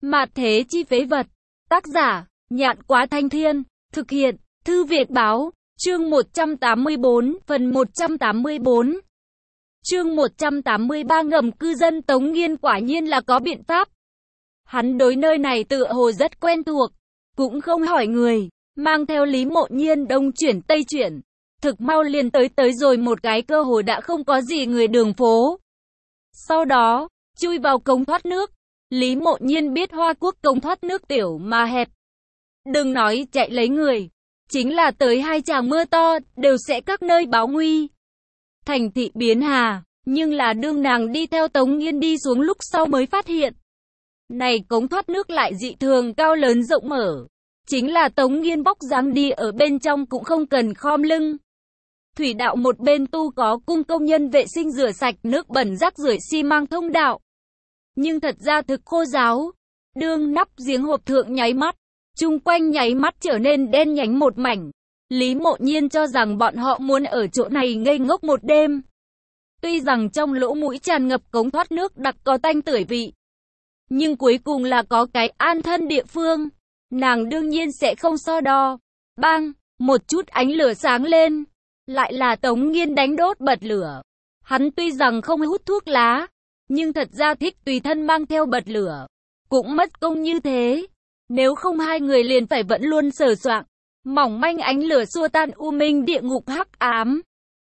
Mạt thế chi phế vật. Tác giả, Nhạn Quá Thanh Thiên. Thực hiện, Thư Việt Báo. Chương 184, phần 184. Chương 183 ngầm cư dân Tống Nghiên quả nhiên là có biện pháp. Hắn đối nơi này tựa hồ rất quen thuộc, cũng không hỏi người, mang theo Lý Mộ Nhiên đông chuyển tây chuyển. Thực mau liền tới rồi một cái cơ hồ đã không có gì người đường phố. Sau đó, chui vào cống thoát nước. Lý Mộ Nhiên biết Hoa Quốc cống thoát nước tiểu mà hẹp. Đừng nói chạy lấy người, chính là tới hai tràng mưa to, đều sẽ các nơi báo nguy. Thành thị biến hà, nhưng là đương nàng đi theo Tống Nghiên đi xuống lúc sau mới phát hiện. Này cống thoát nước lại dị thường cao lớn rộng mở. Chính là Tống Nghiên bóc dáng đi ở bên trong cũng không cần khom lưng. Thủy đạo một bên tu có cung công nhân vệ sinh rửa sạch nước bẩn rác rưởi xi măng thông đạo. Nhưng thật ra thực khô ráo. Đương nắp giếng hộp thượng nháy mắt, chung quanh nháy mắt trở nên đen nhánh một mảnh. Lý Mộ Nhiên cho rằng bọn họ muốn ở chỗ này ngây ngốc một đêm. Tuy rằng trong lỗ mũi tràn ngập cống thoát nước đặc có tanh tưởi vị, nhưng cuối cùng là có cái an thân địa phương. Nàng đương nhiên sẽ không so đo. Bang, một chút ánh lửa sáng lên. Lại là Tống Nghiên đánh đốt bật lửa. Hắn tuy rằng không hút thuốc lá, nhưng thật ra thích tùy thân mang theo bật lửa. Cũng mất công như thế. Nếu không hai người liền phải vẫn luôn sờ soạng. Mỏng manh ánh lửa xua tan u minh địa ngục hắc ám.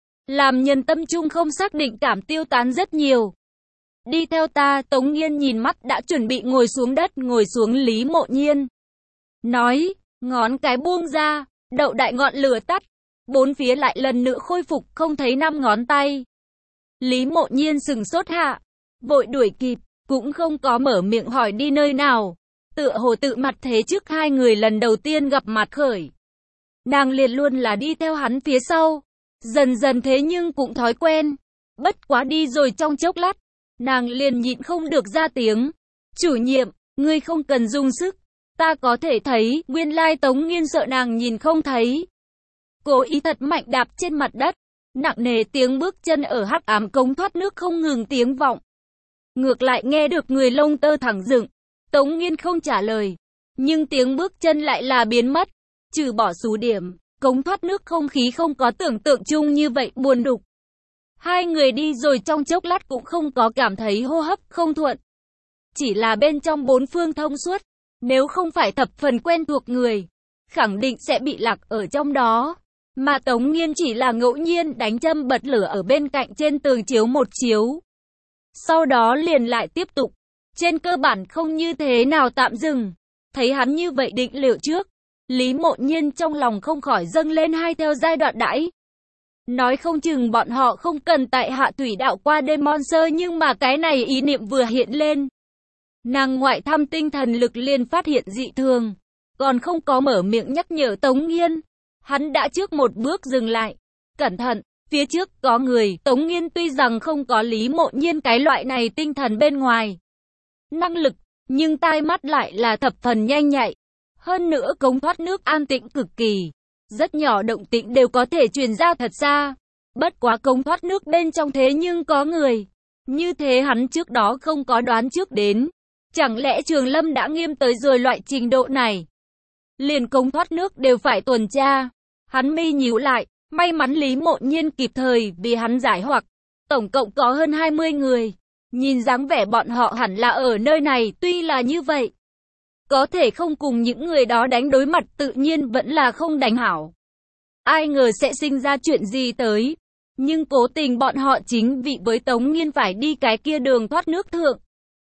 Làm nhân tâm trung không xác định cảm tiêu tán rất nhiều. Đi theo ta, Tống Nghiên nhìn mắt đã chuẩn bị ngồi xuống đất, ngồi xuống Lý Mộ Nhiên. Nói, ngón cái buông ra, đậu đại ngọn lửa tắt. Bốn phía lại lần nữa khôi phục, không thấy 5 ngón tay. Lý Mộ Nhiên sừng sốt hạ, vội đuổi kịp, cũng không có mở miệng hỏi đi nơi nào. Tựa hồ tự mặt thế trước hai người lần đầu tiên gặp mặt khởi. Nàng liền luôn là đi theo hắn phía sau. Dần dần thế nhưng cũng thói quen. Bất quá đi rồi trong chốc lát, nàng liền nhịn không được ra tiếng. Chủ nhiệm, ngươi không cần dùng sức. Ta có thể thấy, nguyên lai Tống Nghiên sợ nàng nhìn không thấy. Cố ý thật mạnh đạp trên mặt đất. Nặng nề tiếng bước chân ở hắc ám cống thoát nước không ngừng tiếng vọng. Ngược lại nghe được người lông tơ thẳng dựng. Tống Nghiên không trả lời. Nhưng tiếng bước chân lại là biến mất. Trừ bỏ số điểm, cống thoát nước không khí không có tưởng tượng chung như vậy buồn đục. Hai người đi rồi trong chốc lát cũng không có cảm thấy hô hấp không thuận. Chỉ là bên trong bốn phương thông suốt. Nếu không phải thập phần quen thuộc người, khẳng định sẽ bị lạc ở trong đó. Mà Tống Nghiên chỉ là ngẫu nhiên đánh châm bật lửa ở bên cạnh trên tường chiếu một chiếu. Sau đó liền lại tiếp tục. Trên cơ bản không như thế nào tạm dừng. Thấy hắn như vậy định liệu trước. Lý Mộ Nhiên trong lòng không khỏi dâng lên hai theo giai đoạn đãi. Nói không chừng bọn họ không cần tại hạ thủy đạo qua đêm Monster, nhưng mà cái này ý niệm vừa hiện lên. Nàng ngoại thăm tinh thần lực liền phát hiện dị thường. Còn không có mở miệng nhắc nhở Tống Nghiên. Hắn đã trước một bước dừng lại. Cẩn thận, phía trước có người. Tống Nghiên tuy rằng không có Lý Mộ Nhiên cái loại này tinh thần bên ngoài năng lực, nhưng tai mắt lại là thập phần nhanh nhạy. Hơn nữa cống thoát nước an tĩnh cực kỳ. Rất nhỏ động tĩnh đều có thể truyền ra thật xa. Bất quá cống thoát nước bên trong thế nhưng có người. Như thế hắn trước đó không có đoán trước đến. Chẳng lẽ Trường Lâm đã nghiêm tới rồi loại trình độ này? Liền cống thoát nước đều phải tuần tra. Hắn mi nhíu lại, may mắn Lý Mộ Nhiên kịp thời vì hắn giải hoặc. Tổng cộng có hơn 20 người. Nhìn dáng vẻ bọn họ hẳn là ở nơi này, tuy là như vậy. Có thể không cùng những người đó đánh đối mặt tự nhiên vẫn là không đánh hảo. Ai ngờ sẽ sinh ra chuyện gì tới. Nhưng cố tình bọn họ chính vì với Tống Nghiên phải đi cái kia đường thoát nước thượng.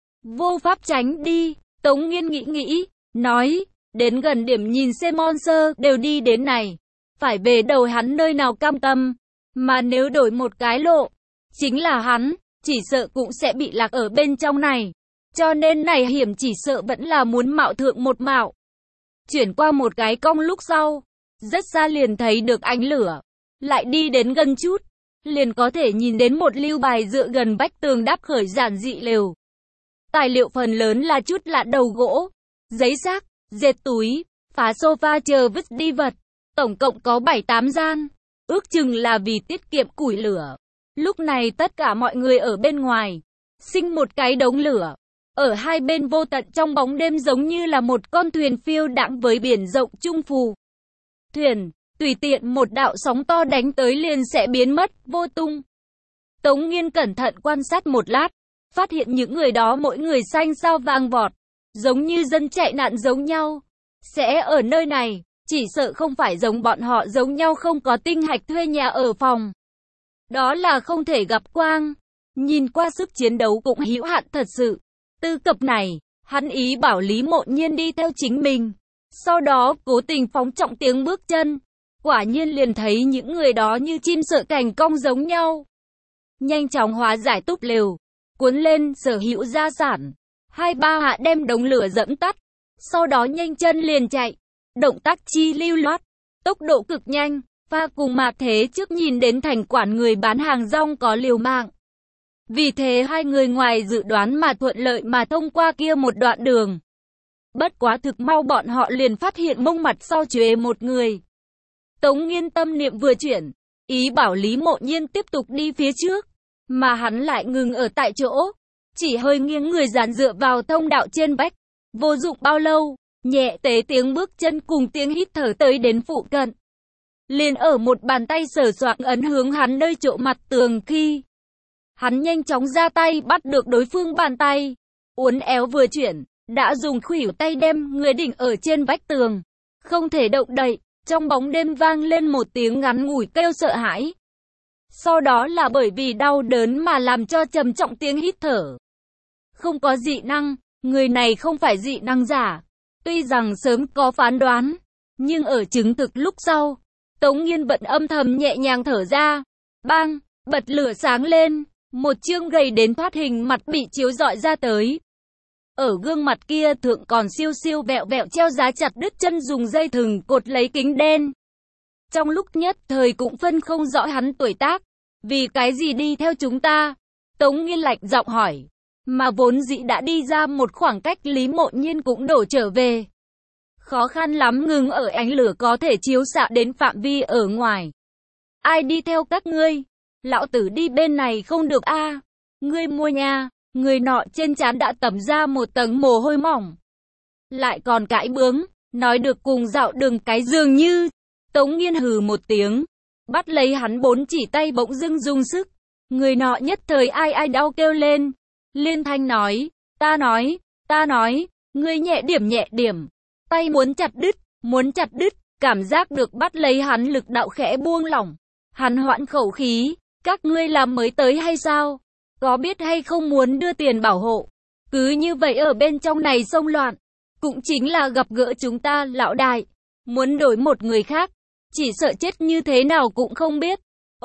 Vô pháp tránh đi. Tống Nghiên nghĩ, nói, đến gần điểm nhìn xem Monster đều đi đến này. Phải về đầu hắn nơi nào cam tâm. Mà nếu đổi một cái lộ, chính là hắn, chỉ sợ cũng sẽ bị lạc ở bên trong này. Cho nên này hiểm chỉ sợ vẫn là muốn mạo thượng một mạo. Chuyển qua một cái cong lúc sau, rất xa liền thấy được ánh lửa. Lại đi đến gần chút, liền có thể nhìn đến một lưu bài dựa gần vách tường đáp khởi giản dị lều. Tài liệu phần lớn là chút lạ đầu gỗ, giấy xác, dệt túi, phá sofa chờ vứt đi vật. Tổng cộng có 7-8 gian, ước chừng là vì tiết kiệm củi lửa. Lúc này tất cả mọi người ở bên ngoài, sinh một cái đống lửa. Ở hai bên vô tận trong bóng đêm giống như là một con thuyền phiêu đãng với biển rộng trung phù. Thuyền, tùy tiện một đạo sóng to đánh tới liền sẽ biến mất, vô tung. Tống Nghiên cẩn thận quan sát một lát, phát hiện những người đó mỗi người xanh sao vàng vọt, giống như dân chạy nạn giống nhau. Sẽ ở nơi này, chỉ sợ không phải giống bọn họ giống nhau không có tinh hạch thuê nhà ở phòng. Đó là không thể gặp quang. Nhìn qua sức chiến đấu cũng hữu hạn thật sự. Tư cập này, hắn ý bảo Lý Mộ Nhiên đi theo chính mình. Sau đó cố tình phóng trọng tiếng bước chân. Quả nhiên liền thấy những người đó như chim sợ cảnh cong giống nhau. Nhanh chóng hóa giải túp lều, cuốn lên sở hữu gia sản. 2-3 hạ đem đống lửa dẫm tắt. Sau đó nhanh chân liền chạy. Động tác chi lưu loát, tốc độ cực nhanh, pha cùng Mạc Thế trước nhìn đến thành quản người bán hàng rong có liều mạng. Vì thế hai người ngoài dự đoán mà thuận lợi mà thông qua kia một đoạn đường. Bất quá thực mau bọn họ liền phát hiện mông mặt sau chuế một người. Tống Nghiên tâm niệm vừa chuyển, ý bảo Lý Mộ Nhiên tiếp tục đi phía trước, mà hắn lại ngừng ở tại chỗ, chỉ hơi nghiêng người dàn dựa vào thông đạo trên vách. Vô dụng bao lâu, nhẹ tế tiếng bước chân cùng tiếng hít thở tới đến phụ cận. Liền ở một bàn tay sờ soạng ấn hướng hắn nơi chỗ mặt tường khi hắn nhanh chóng ra tay bắt được đối phương bàn tay, uốn éo vừa chuyển, đã dùng khuỷu tay đem người đỉnh ở trên vách tường, không thể động đậy. Trong bóng đêm vang lên một tiếng ngắn ngủi kêu sợ hãi. Sau đó là bởi vì đau đớn mà làm cho trầm trọng tiếng hít thở. Không có dị năng, người này không phải dị năng giả. Tuy rằng sớm có phán đoán, nhưng ở chứng thực lúc sau, Tống Nghiên vẫn âm thầm nhẹ nhàng thở ra. Bang, bật lửa sáng lên, một chương gầy đến thoát hình mặt bị chiếu rọi ra tới. Ở gương mặt kia thượng còn siêu siêu vẹo vẹo treo giá chặt đứt chân dùng dây thừng cột lấy kính đen. Trong lúc nhất thời cũng phân không rõ hắn tuổi tác. Vì cái gì đi theo chúng ta? Tống Nghiên lạnh giọng hỏi. Mà vốn dĩ đã đi ra một khoảng cách Lý Mộ Nhiên cũng đổ trở về. Khó khăn lắm ngừng ở ánh lửa có thể chiếu xạ đến phạm vi ở ngoài. Ai đi theo các ngươi? Lão tử đi bên này không được a. Ngươi mua nhà. Người nọ trên trán đã tẩm ra một tầng mồ hôi mỏng. Lại còn cãi bướng, nói được cùng dạo đường cái dường như. Tống Nghiên hừ một tiếng, bắt lấy hắn 4 chỉ tay bỗng dưng dùng sức. Người nọ nhất thời ai đau kêu lên. Liên thanh nói, ta nói, ngươi nhẹ điểm. Tay muốn chặt đứt, cảm giác được bắt lấy hắn lực đạo khẽ buông lỏng. Hắn hoãn khẩu khí, các ngươi làm mới tới hay sao? Có biết hay không muốn đưa tiền bảo hộ? Cứ như vậy ở bên trong này xông loạn. Cũng chính là gặp gỡ chúng ta lão đại. Muốn đổi một người khác. Chỉ sợ chết như thế nào cũng không biết.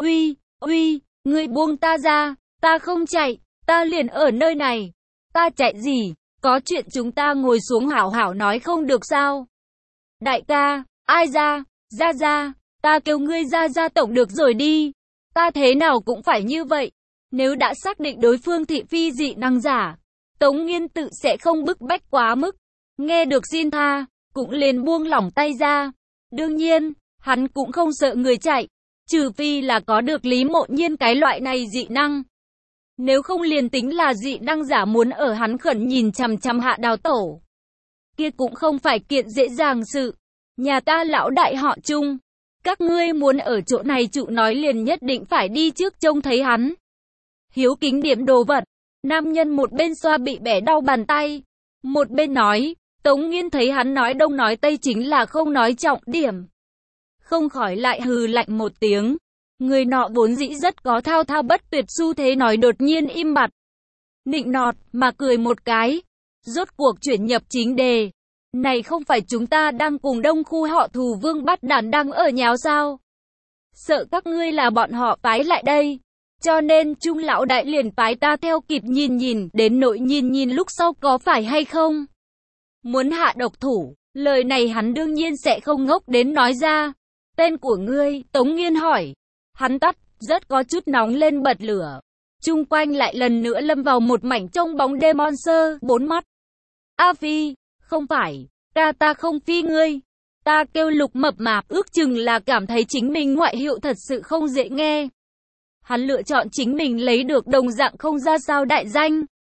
Uy, ngươi buông ta ra. Ta không chạy. Ta liền ở nơi này. Ta chạy gì? Có chuyện chúng ta ngồi xuống hảo hảo nói không được sao? Đại ca, ai ra? Ra. Ta kêu ngươi ra tổng được rồi đi. Ta thế nào cũng phải như vậy. Nếu đã xác định đối phương thị phi dị năng giả, Tống Nghiên tự sẽ không bức bách quá mức. Nghe được xin tha, cũng liền buông lỏng tay ra. Đương nhiên, hắn cũng không sợ người chạy, trừ phi là có được Lý Mộ Nhiên cái loại này dị năng. Nếu không liền tính là dị năng giả muốn ở hắn khẩn nhìn chằm chằm Hạ Đào tổ. Kia cũng không phải kiện dễ dàng sự. Nhà ta lão đại họ Trung. Các ngươi muốn ở chỗ này trụ nói liền nhất định phải đi trước trông thấy hắn. Hiếu kính điểm đồ vật. Nam nhân một bên xoa bị bẻ đau bàn tay, một bên nói. Tống Nghiên thấy hắn nói đông nói tây chính là không nói trọng điểm. Không khỏi lại hừ lạnh một tiếng. Người nọ vốn dĩ rất có thao thao bất tuyệt xu thế nói đột nhiên im bặt. Nịnh nọt mà cười một cái. Rốt cuộc chuyển nhập chính đề. Này không phải chúng ta đang cùng đông khu họ thù Vương Bắt Đản đang ở nháo sao? Sợ các ngươi là bọn họ phái lại đây. Cho nên Trung lão đại liền phái ta theo kịp nhìn đến nỗi nhìn lúc sau có phải hay không? Muốn hạ độc thủ, lời này hắn đương nhiên sẽ không ngốc đến nói ra. Tên của ngươi, Tống Nghiên hỏi. Hắn tắt, rất có chút nóng lên bật lửa. Chung quanh lại lần nữa lâm vào một mảnh trong bóng đêm monster, 4 mắt. A Phi, không phải, ta không phi ngươi. Ta kêu Lục Mập Mạp, ước chừng là cảm thấy chính mình ngoại hiệu thật sự không dễ nghe. Hắn lựa chọn chính mình lấy được đồng dạng không ra sao đại danh.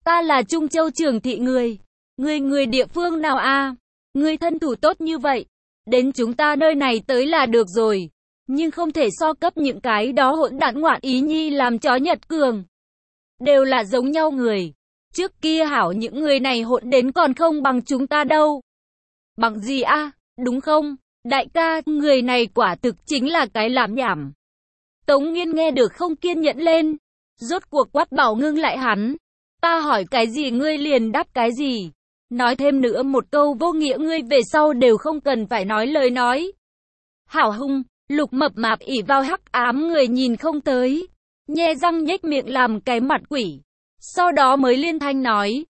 Ta là Trung Châu Trường Thị người. Người địa phương nào a? Người thân thủ tốt như vậy. Đến chúng ta nơi này tới là được rồi. Nhưng không thể so cấp những cái đó hỗn đản ngoạn ý nhi làm chó Nhật Cường. Đều là giống nhau người. Trước kia hảo những người này hỗn đến còn không bằng chúng ta đâu. Bằng gì a? Đúng không? Đại ca, người này quả thực chính là cái làm nhảm. Tống Nghiên nghe được không kiên nhẫn lên. Rốt cuộc quát bảo ngưng lại hắn. Ta hỏi cái gì ngươi liền đáp cái gì. Nói thêm nữa một câu vô nghĩa ngươi về sau đều không cần phải nói lời nói. Hảo hung, Lục Mập Mạp ỉ vào hắc ám người nhìn không tới. Nhe răng nhếch miệng làm cái mặt quỷ. Sau đó mới liên thanh nói.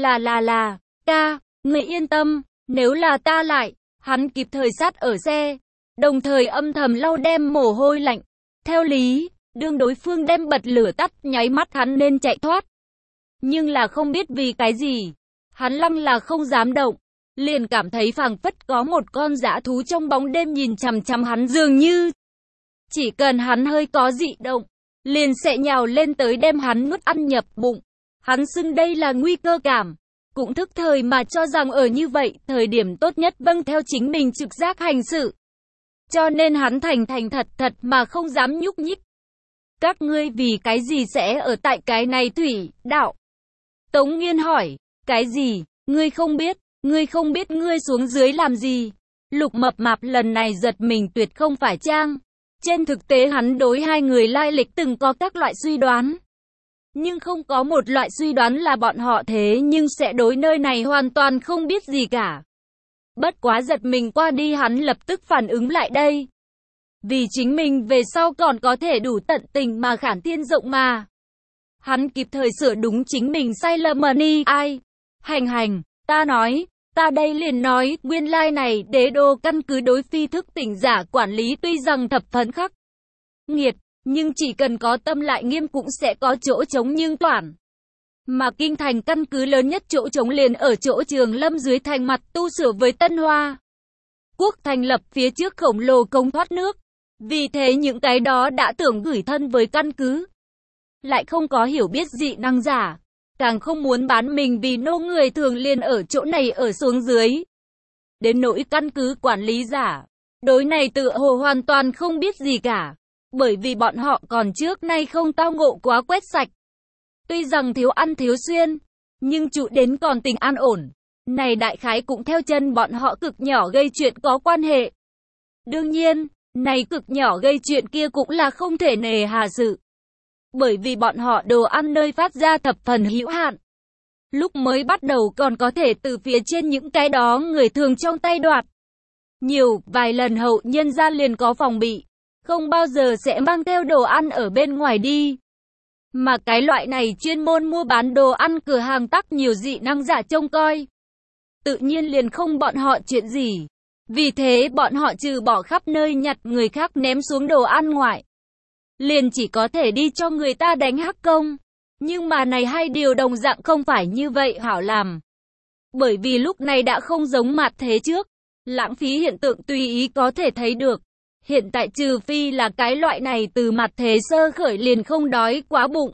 Là, ca, ngươi yên tâm, nếu là ta lại, hắn kịp thời sát ở xe. Đồng thời âm thầm lau đem mồ hôi lạnh. Theo lý, đương đối phương đem bật lửa tắt, nháy mắt hắn nên chạy thoát. Nhưng là không biết vì cái gì, hắn lăng là không dám động, liền cảm thấy phảng phất có một con dã thú trong bóng đêm nhìn chằm chằm hắn dường như. Chỉ cần hắn hơi có dị động, liền sẽ nhào lên tới đem hắn nuốt ăn nhập bụng. Hắn xưng đây là nguy cơ cảm, cũng thức thời mà cho rằng ở như vậy, thời điểm tốt nhất vâng theo chính mình trực giác hành sự. Cho nên hắn thành thật mà không dám nhúc nhích. Các ngươi vì cái gì sẽ ở tại cái này thủy đạo? Tống Nghiên hỏi, cái gì? Ngươi không biết ngươi xuống dưới làm gì? Lục Mập Mạp lần này giật mình tuyệt không phải trang. Trên thực tế hắn đối hai người lai lịch từng có các loại suy đoán. Nhưng không có một loại suy đoán là bọn họ thế nhưng sẽ đối nơi này hoàn toàn không biết gì cả. Bất quá giật mình qua đi hắn lập tức phản ứng lại đây. Vì chính mình về sau còn có thể đủ tận tình mà khản thiên rộng mà. Hắn kịp thời sửa đúng chính mình sai lầm ni ai. Hành, ta đây liền nói, nguyên lai này đế đô căn cứ đối phi thức tỉnh giả quản lý tuy rằng thập phần khắc nghiệt, nhưng chỉ cần có tâm lại nghiêm cũng sẽ có chỗ trống nhưng toàn. Mà kinh thành căn cứ lớn nhất chỗ trống liền ở chỗ Trường Lâm dưới thành mặt tu sửa với Tân Hoa Quốc thành lập phía trước khổng lồ cống thoát nước. Vì thế những cái đó đã tưởng gửi thân với căn cứ, lại không có hiểu biết dị năng giả, càng không muốn bán mình vì nô người thường liền ở chỗ này ở xuống dưới. Đến nỗi căn cứ quản lý giả, đối này tự hồ hoàn toàn không biết gì cả, bởi vì bọn họ còn trước nay không tao ngộ quá quét sạch. Tuy rằng thiếu ăn thiếu xuyên, nhưng trụ đến còn tình an ổn. Này đại khái cũng theo chân bọn họ cực nhỏ gây chuyện có quan hệ. Đương nhiên, này cực nhỏ gây chuyện kia cũng là không thể nề hà sự. Bởi vì bọn họ đồ ăn nơi phát ra thập phần hữu hạn. Lúc mới bắt đầu còn có thể từ phía trên những cái đó người thường trong tay đoạt. Nhiều, vài lần hậu nhân ra liền có phòng bị. Không bao giờ sẽ mang theo đồ ăn ở bên ngoài đi. Mà cái loại này chuyên môn mua bán đồ ăn cửa hàng tắc nhiều dị năng giả trông coi. Tự nhiên liền không bọn họ chuyện gì. Vì thế bọn họ trừ bỏ khắp nơi nhặt người khác ném xuống đồ ăn ngoại, liền chỉ có thể đi cho người ta đánh hắc công. Nhưng mà này hai điều đồng dạng không phải như vậy hảo làm. Bởi vì lúc này đã không giống mặt thế trước. Lãng phí hiện tượng tùy ý có thể thấy được. Hiện tại trừ phi là cái loại này từ mặt thế sơ khởi liền không đói quá bụng.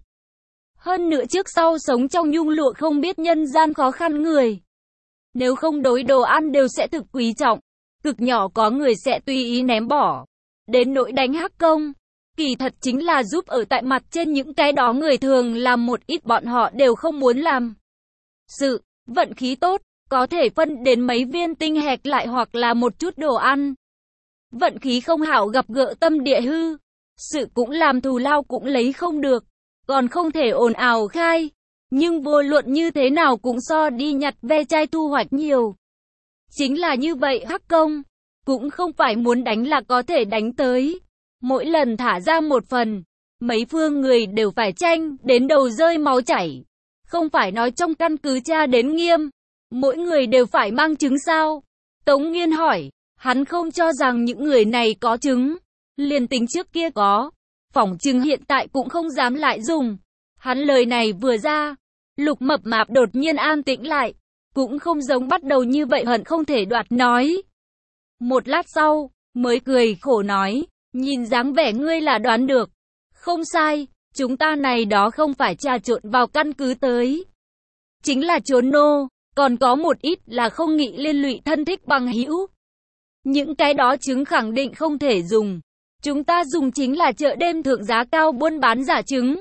Hơn nữa trước sau sống trong nhung lụa không biết nhân gian khó khăn người. Nếu không đối đồ ăn đều sẽ thực quý trọng. Cực nhỏ có người sẽ tùy ý ném bỏ. Đến nỗi đánh hắc công, kỳ thật chính là giúp ở tại mặt trên những cái đó người thường làm một ít bọn họ đều không muốn làm. Sự, vận khí tốt, có thể phân đến mấy viên tinh hạch lại hoặc là một chút đồ ăn. Vận khí không hảo gặp gỡ tâm địa hư. Sự cũng làm thù lao cũng lấy không được. Còn không thể ồn ào khai. Nhưng vô luận như thế nào cũng so đi nhặt ve chai thu hoạch nhiều. Chính là như vậy hắc công. Cũng không phải muốn đánh là có thể đánh tới. Mỗi lần thả ra một phần, mấy phương người đều phải tranh, đến đầu rơi máu chảy. Không phải nói trong căn cứ tra đến nghiêm, mỗi người đều phải mang chứng sao? Tống Nghiên hỏi, hắn không cho rằng những người này có chứng. Liền tính trước kia có, phỏng chứng hiện tại cũng không dám lại dùng. Hắn lời này vừa ra, Lục Mập Mạp đột nhiên an tĩnh lại, cũng không giống bắt đầu như vậy hận không thể đoạt nói. Một lát sau, mới cười khổ nói, nhìn dáng vẻ ngươi là đoán được. Không sai, chúng ta này đó không phải trà trộn vào căn cứ tới. chính là trốn nô, còn có một ít là không nghĩ liên lụy thân thích bằng hữu. Những cái đó trứng khẳng định không thể dùng. Chúng ta dùng chính là chợ đêm thượng giá cao buôn bán giả trứng.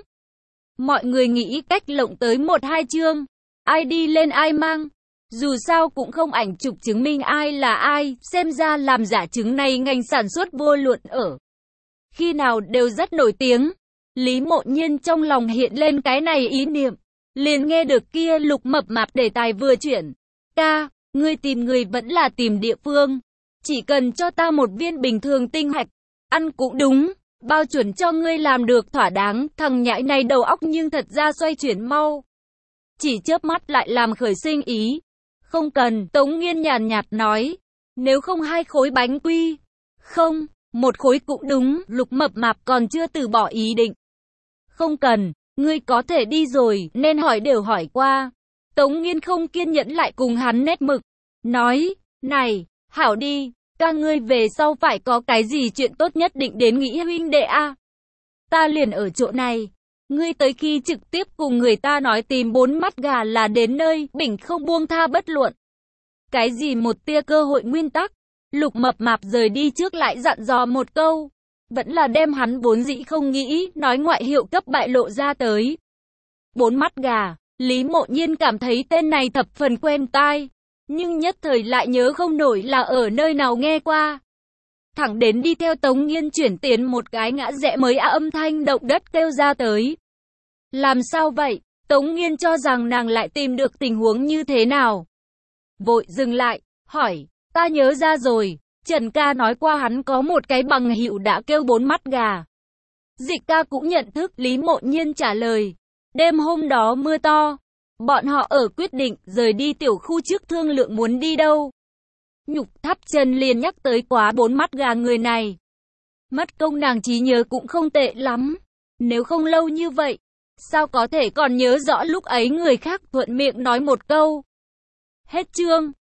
Mọi người nghĩ cách lộng tới 1-2 chương. Ai đi lên ai mang. Dù sao cũng không ảnh chụp chứng minh ai là ai. Xem ra làm giả trứng này ngành sản xuất vô luận ở khi nào đều rất nổi tiếng. Lý Mộ Nhiên trong lòng hiện lên cái này ý niệm. Liền nghe được kia Lục Mập Mạp đề tài vừa chuyển. Ca, ngươi tìm người vẫn là tìm địa phương. Chỉ cần cho ta một viên bình thường tinh hạch. Ăn cũng đúng, bao chuẩn cho ngươi làm được thỏa đáng. Thằng nhãi này đầu óc nhưng thật ra xoay chuyển mau. Chỉ chớp mắt lại làm khởi sinh ý. Không cần, Tống Nghiên nhàn nhạt nói. Nếu không 2 khối bánh quy. Không, 1 khối cũng đúng. Lục Mập Mạp còn chưa từ bỏ ý định. Không cần, ngươi có thể đi rồi, nên hỏi đều hỏi qua. Tống Nghiên không kiên nhẫn lại cùng hắn nét mực. Nói, này, hảo đi, ca ngươi về sau phải có cái gì chuyện tốt nhất định đến nghĩ huynh đệ a. Ta liền ở chỗ này. Ngươi tới khi trực tiếp cùng người ta nói tìm 4 mắt gà là đến nơi, bình không buông tha bất luận. Cái gì một tia cơ hội nguyên tắc. Lục Mập Mạp rời đi trước lại dặn dò một câu. Vẫn là đem hắn vốn dĩ không nghĩ, nói ngoại hiệu cấp bại lộ ra tới. 4 mắt gà, Lý Mộ Nhiên cảm thấy tên này thập phần quen tai. Nhưng nhất thời lại nhớ không nổi là ở nơi nào nghe qua. Thẳng đến đi theo Tống Nghiên chuyển tiến một cái ngã rẽ mới âm thanh động đất kêu ra tới. Làm sao vậy? Tống Nghiên cho rằng nàng lại tìm được tình huống như thế nào. Vội dừng lại, hỏi, ta nhớ ra rồi. Trần ca nói qua hắn có một cái bằng hữu đã kêu 4 mắt gà. Dịch ca cũng nhận thức, Lý Mộ Nhiên trả lời. Đêm hôm đó mưa to. Bọn họ ở quyết định rời đi tiểu khu trước thương lượng muốn đi đâu. Nhục Tháp Trần liền nhắc tới quá 4 mắt gà người này. Mất công nàng trí nhớ cũng không tệ lắm. Nếu không lâu như vậy, sao có thể còn nhớ rõ lúc ấy người khác thuận miệng nói một câu. Hết chương.